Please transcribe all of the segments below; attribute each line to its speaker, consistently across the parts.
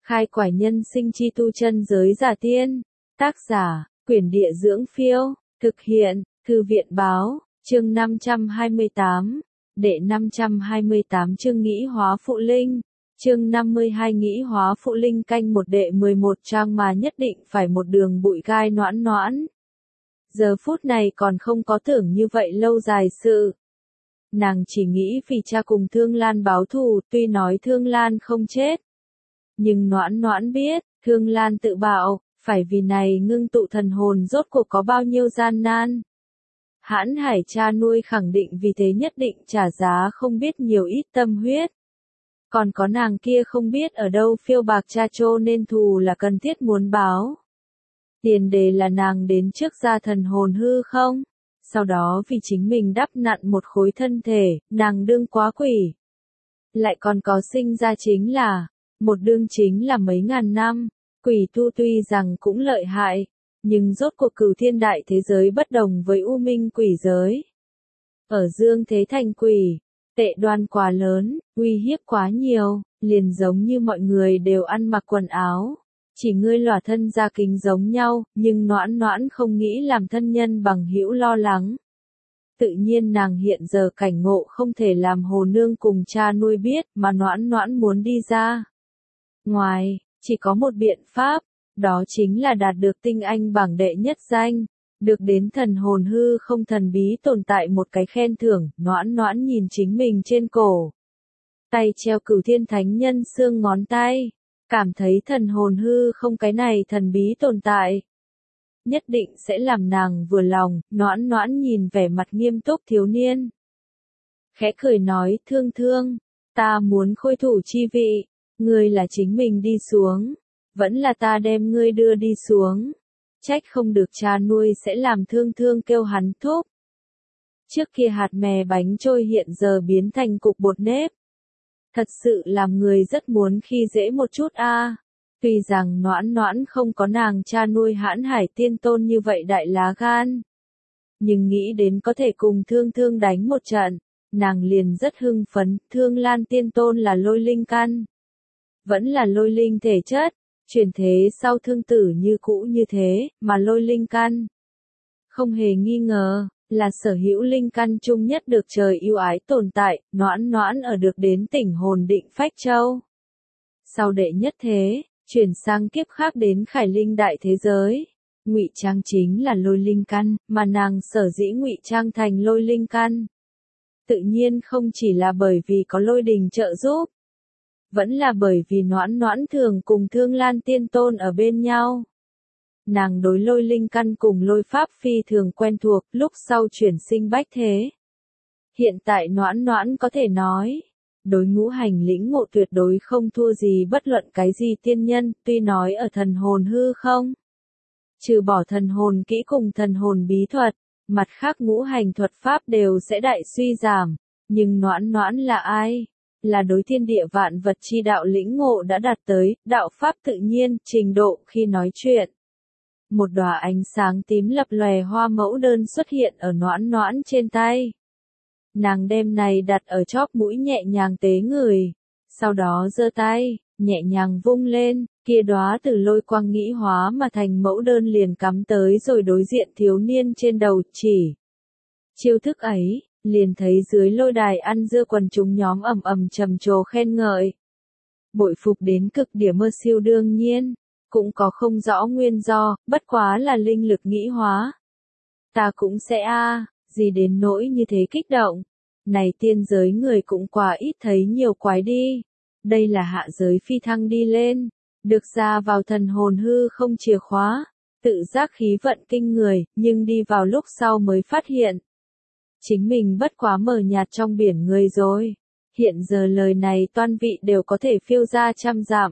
Speaker 1: Khai quải nhân sinh chi tu chân giới giả tiên. Tác giả, Quyển Địa Dưỡng Phiêu. Thực hiện, Thư viện Báo. Chương 528. Đệ 528 chương nghĩ hóa phụ linh. Chương 52 nghĩ hóa phụ linh canh một đệ 11 trang mà nhất định phải một đường bụi gai noãn noãn. Giờ phút này còn không có tưởng như vậy lâu dài sự. Nàng chỉ nghĩ vì cha cùng Thương Lan báo thù, tuy nói Thương Lan không chết. Nhưng noãn noãn biết, Thương Lan tự bảo, phải vì này ngưng tụ thần hồn rốt cuộc có bao nhiêu gian nan. Hãn Hải cha nuôi khẳng định vì thế nhất định trả giá không biết nhiều ít tâm huyết. Còn có nàng kia không biết ở đâu phiêu bạc cha trô nên thù là cần thiết muốn báo. Tiền đề là nàng đến trước ra thần hồn hư không? Sau đó vì chính mình đắp nặn một khối thân thể, nàng đương quá quỷ. Lại còn có sinh ra chính là, một đương chính là mấy ngàn năm, quỷ tu tuy rằng cũng lợi hại, nhưng rốt cuộc Cửu Thiên đại thế giới bất đồng với U Minh quỷ giới. Ở dương thế thành quỷ, tệ đoan quá lớn, uy hiếp quá nhiều, liền giống như mọi người đều ăn mặc quần áo. Chỉ ngươi lòa thân ra kính giống nhau, nhưng noãn noãn không nghĩ làm thân nhân bằng hữu lo lắng. Tự nhiên nàng hiện giờ cảnh ngộ không thể làm hồ nương cùng cha nuôi biết mà noãn noãn muốn đi ra. Ngoài, chỉ có một biện pháp, đó chính là đạt được tinh anh bảng đệ nhất danh, được đến thần hồn hư không thần bí tồn tại một cái khen thưởng, noãn noãn nhìn chính mình trên cổ. Tay treo Cửu Thiên Thánh Nhân xương ngón tay. Cảm thấy thần hồn hư không cái này thần bí tồn tại. Nhất định sẽ làm nàng vừa lòng, noãn noãn nhìn vẻ mặt nghiêm túc thiếu niên. Khẽ cười nói thương thương, ta muốn khôi thủ chi vị, ngươi là chính mình đi xuống, vẫn là ta đem ngươi đưa đi xuống. Trách không được cha nuôi sẽ làm thương thương kêu hắn thúc. Trước kia hạt mè bánh trôi hiện giờ biến thành cục bột nếp. Thật sự làm người rất muốn khi dễ một chút a. Tuy rằng noãn noãn không có nàng cha nuôi Hãn Hải tiên tôn như vậy đại lá gan. Nhưng nghĩ đến có thể cùng thương thương đánh một trận, nàng liền rất hưng phấn. Thương Lan tiên tôn là lôi linh căn. Vẫn là lôi linh thể chất, chuyển thế sau thương tử như cũ như thế, mà lôi linh căn. Không hề nghi ngờ. Là sở hữu linh căn chung nhất được trời yêu ái tồn tại, noãn noãn ở được đến tỉnh hồn định phách châu. Sau đệ nhất thế, chuyển sang kiếp khác đến khải linh đại thế giới. Ngụy trang chính là lôi linh căn, mà nàng sở dĩ ngụy trang thành lôi linh căn. Tự nhiên không chỉ là bởi vì có lôi đình trợ giúp. Vẫn là bởi vì noãn noãn thường cùng Thương Lan tiên tôn ở bên nhau. Nàng đối lôi linh căn cùng lôi pháp phi thường quen thuộc, lúc sau chuyển sinh bách thế. Hiện tại noãn noãn có thể nói, đối ngũ hành lĩnh ngộ tuyệt đối không thua gì bất luận cái gì tiên nhân, tuy nói ở thần hồn hư không. Trừ bỏ thần hồn kỹ cùng thần hồn bí thuật, mặt khác ngũ hành thuật pháp đều sẽ đại suy giảm, nhưng noãn noãn là ai? Là đối thiên địa vạn vật chi đạo lĩnh ngộ đã đạt tới, đạo pháp tự nhiên, trình độ khi nói chuyện. Một đóa ánh sáng tím lập lòe hoa mẫu đơn xuất hiện ở noãn noãn trên tay. Nàng đem này đặt ở chóp mũi nhẹ nhàng tế người. Sau đó giơ tay, nhẹ nhàng vung lên, kia đóa từ lôi quang nghĩ hóa mà thành mẫu đơn liền cắm tới rồi đối diện thiếu niên trên đầu chỉ. Chiêu thức ấy, liền thấy dưới lôi đài ăn dưa quần chúng nhóm ầm ầm trầm trồ khen ngợi. Bội phục đến cực điểm mơ siêu đương nhiên. Cũng có không rõ nguyên do, bất quá là linh lực nghĩ hóa. Ta cũng sẽ gì đến nỗi như thế kích động. Này tiên giới người cũng quá ít thấy nhiều quái đi. Đây là hạ giới phi thăng đi lên. Được ra vào thần hồn hư không chìa khóa. Tự giác khí vận kinh người, nhưng đi vào lúc sau mới phát hiện. Chính mình bất quá mờ nhạt trong biển người rồi. Hiện giờ lời này toan vị đều có thể phiêu ra trăm dặm.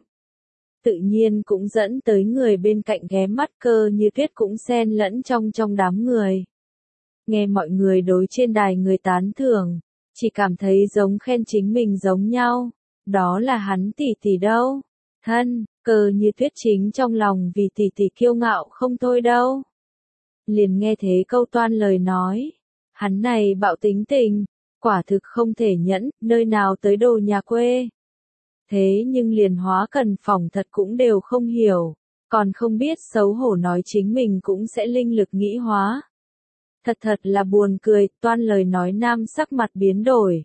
Speaker 1: Tự nhiên cũng dẫn tới người bên cạnh ghé mắt cơ như tuyết cũng xen lẫn trong đám người. Nghe mọi người đối trên đài người tán thưởng, chỉ cảm thấy giống khen chính mình giống nhau, đó là hắn tỷ tỷ đâu. Thân, cơ như tuyết chính trong lòng vì tỷ tỷ kiêu ngạo không thôi đâu. Liền nghe thế câu toan lời nói, hắn này bạo tính tình, quả thực không thể nhẫn, nơi nào tới đồ nhà quê. Thế nhưng liền hóa cần phòng thật cũng đều không hiểu, còn không biết xấu hổ nói chính mình cũng sẽ linh lực nghĩ hóa. Thật thật là buồn cười, toan lời nói nam sắc mặt biến đổi.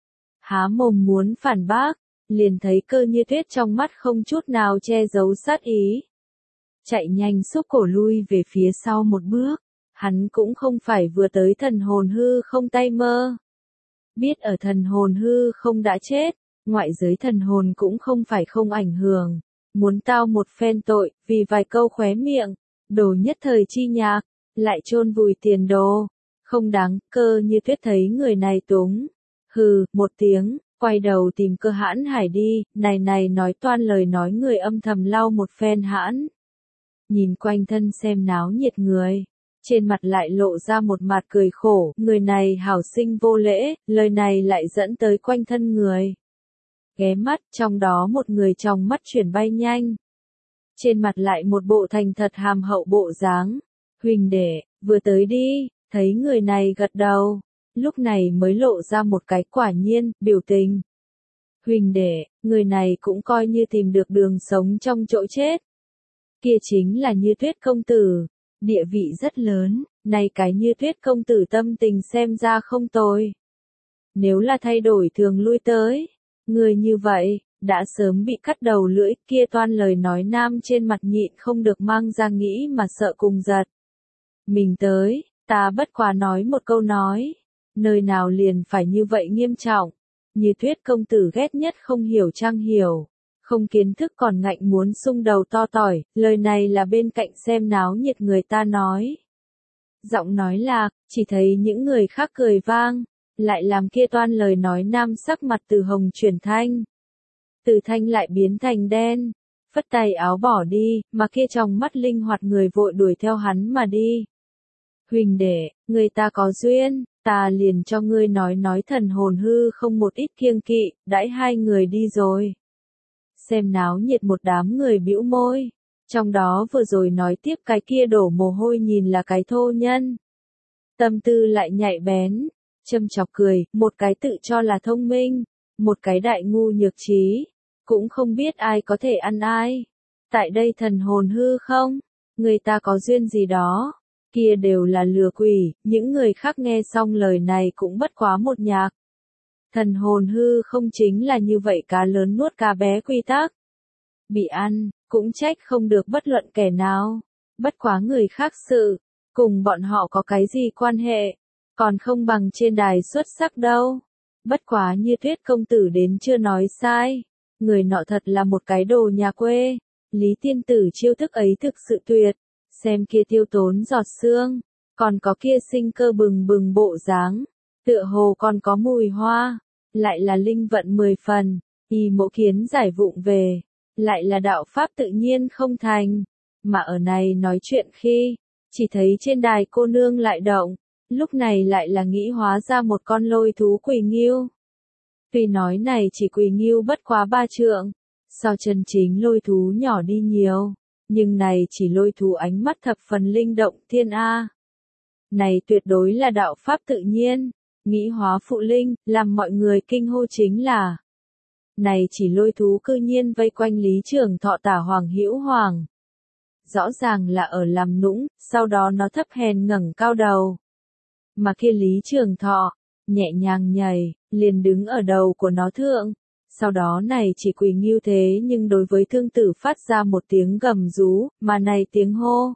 Speaker 1: Há mồm muốn phản bác, liền thấy Cơ Như Tuyết trong mắt không chút nào che giấu sát ý. Chạy nhanh xúc cổ lui về phía sau một bước, hắn cũng không phải vừa tới thần hồn hư không tay mơ. Biết ở thần hồn hư không đã chết, ngoại giới thần hồn cũng không phải không ảnh hưởng, muốn tao một phen tội, vì vài câu khóe miệng, đồ nhất thời chi nhạc, lại chôn vùi tiền đồ, không đáng. Cơ Như Tuyết thấy người này túng, hừ, một tiếng, quay đầu tìm Cơ Hãn Hải đi, này nói toan lời nói người âm thầm lau một phen hãn. Nhìn quanh thân xem náo nhiệt người, trên mặt lại lộ ra một mặt cười khổ, người này hảo sinh vô lễ, lời này lại dẫn tới quanh thân người. Ghé mắt, trong đó một người trong mắt chuyển bay nhanh. Trên mặt lại một bộ thành thật hàm hậu bộ dáng. Huỳnh đệ, vừa tới đi, thấy người này gật đầu, lúc này mới lộ ra một cái quả nhiên, biểu tình. Huỳnh đệ, người này cũng coi như tìm được đường sống trong chỗ chết. Kia chính là Như Tuyết công tử, địa vị rất lớn, này cái Như Tuyết công tử tâm tình xem ra không tồi. Nếu là thay đổi thường lui tới, người như vậy, đã sớm bị cắt đầu lưỡi, kia toan lời nói nam trên mặt nhịn không được mang ra nghĩ mà sợ cùng giật. Mình tới, ta bất quá nói một câu nói, nơi nào liền phải như vậy nghiêm trọng. Như Tuyết công tử ghét nhất không hiểu trang hiểu, không kiến thức còn ngạnh muốn sung đầu to tỏi, lời này là bên cạnh xem náo nhiệt người ta nói. Giọng nói lạc, chỉ thấy những người khác cười vang, lại làm kia toan lời nói nam sắc mặt từ hồng chuyển thanh. Từ thanh lại biến thành đen, phất tay áo bỏ đi, mà kia trong mắt linh hoạt người vội đuổi theo hắn mà đi. Huỳnh đệ, người ta có duyên, ta liền cho ngươi nói thần hồn hư không một ít kiêng kỵ, đãi hai người đi rồi. Xem náo nhiệt một đám người bĩu môi, trong đó vừa rồi nói tiếp cái kia đổ mồ hôi nhìn là cái thô nhân. Tâm tư lại nhạy bén, châm chọc cười, một cái tự cho là thông minh, một cái đại ngu nhược trí, cũng không biết ai có thể ăn ai. Tại đây thần hồn hư không, người ta có duyên gì đó, kia đều là lừa quỷ, những người khác nghe xong lời này cũng bất quá một nhạc. Thần hồn hư không chính là như vậy, cá lớn nuốt cá bé quy tắc. Bị ăn, cũng trách không được bất luận kẻ nào, bất quá người khác sự, cùng bọn họ có cái gì quan hệ, còn không bằng trên đài xuất sắc đâu. Bất quá Như Tuyết công tử đến chưa nói sai, người nọ thật là một cái đồ nhà quê, Lý tiên tử chiêu thức ấy thực sự tuyệt, xem kia tiêu tốn giọt xương, còn có kia sinh cơ bừng bừng bộ dáng, tựa hồ còn có mùi hoa, lại là linh vận 10 phần, y mộ kiến giải vụng về, lại là đạo pháp tự nhiên không thành, mà ở này nói chuyện khi, chỉ thấy trên đài cô nương lại động, lúc này lại là nghĩ hóa ra một con lôi thú quỳ nghiêu. Tuy nói này chỉ quỳ nghiêu bất quá 3 trượng, so chân chính lôi thú nhỏ đi nhiều, nhưng này chỉ lôi thú ánh mắt thập phần linh động thiên A. Này tuyệt đối là đạo pháp tự nhiên, nghĩ hóa phụ linh, làm mọi người kinh hô chính là. Này chỉ lôi thú cư nhiên vây quanh Lý Trường Thọ tả Hoàng Hữu Hoàng. Rõ ràng là ở làm nũng, sau đó nó thấp hèn ngẩng cao đầu. Mà kia Lý Trường Thọ, nhẹ nhàng nhảy, liền đứng ở đầu của nó thượng. Sau đó này chỉ quỳ nghiêu thế nhưng đối với thương tử phát ra một tiếng gầm rú, mà này tiếng hô.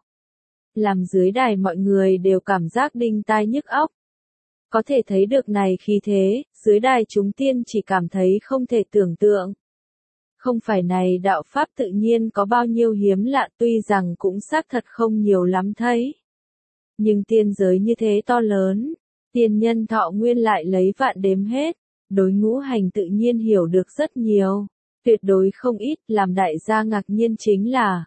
Speaker 1: Làm dưới đài mọi người đều cảm giác đinh tai nhức óc. Có thể thấy được này khi thế, dưới đài chúng tiên chỉ cảm thấy không thể tưởng tượng. Không phải này đạo pháp tự nhiên có bao nhiêu hiếm lạ, tuy rằng cũng xác thật không nhiều lắm thấy. Nhưng tiên giới như thế to lớn, tiên nhân thọ nguyên lại lấy vạn đếm hết, đối ngũ hành tự nhiên hiểu được rất nhiều, tuyệt đối không ít, làm đại gia ngạc nhiên chính là.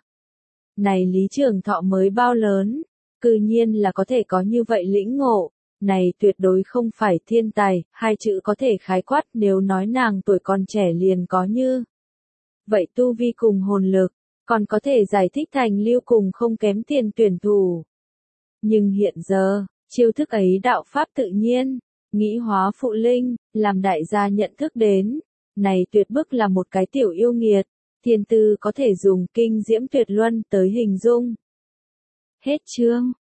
Speaker 1: Này Lý Trường Thọ mới bao lớn, cư nhiên là có thể có như vậy lĩnh ngộ. Này tuyệt đối không phải thiên tài, hai chữ có thể khái quát, nếu nói nàng tuổi còn trẻ liền có như. Vậy tu vi cùng hồn lực, còn có thể giải thích thành lưu cùng không kém tiền tuyển thủ. Nhưng hiện giờ, chiêu thức ấy đạo pháp tự nhiên, nghĩ hóa phụ linh, làm đại gia nhận thức đến, Này tuyệt bức là một cái tiểu yêu nghiệt, thiên tư có thể dùng kinh diễm tuyệt luân tới hình dung. Hết chương.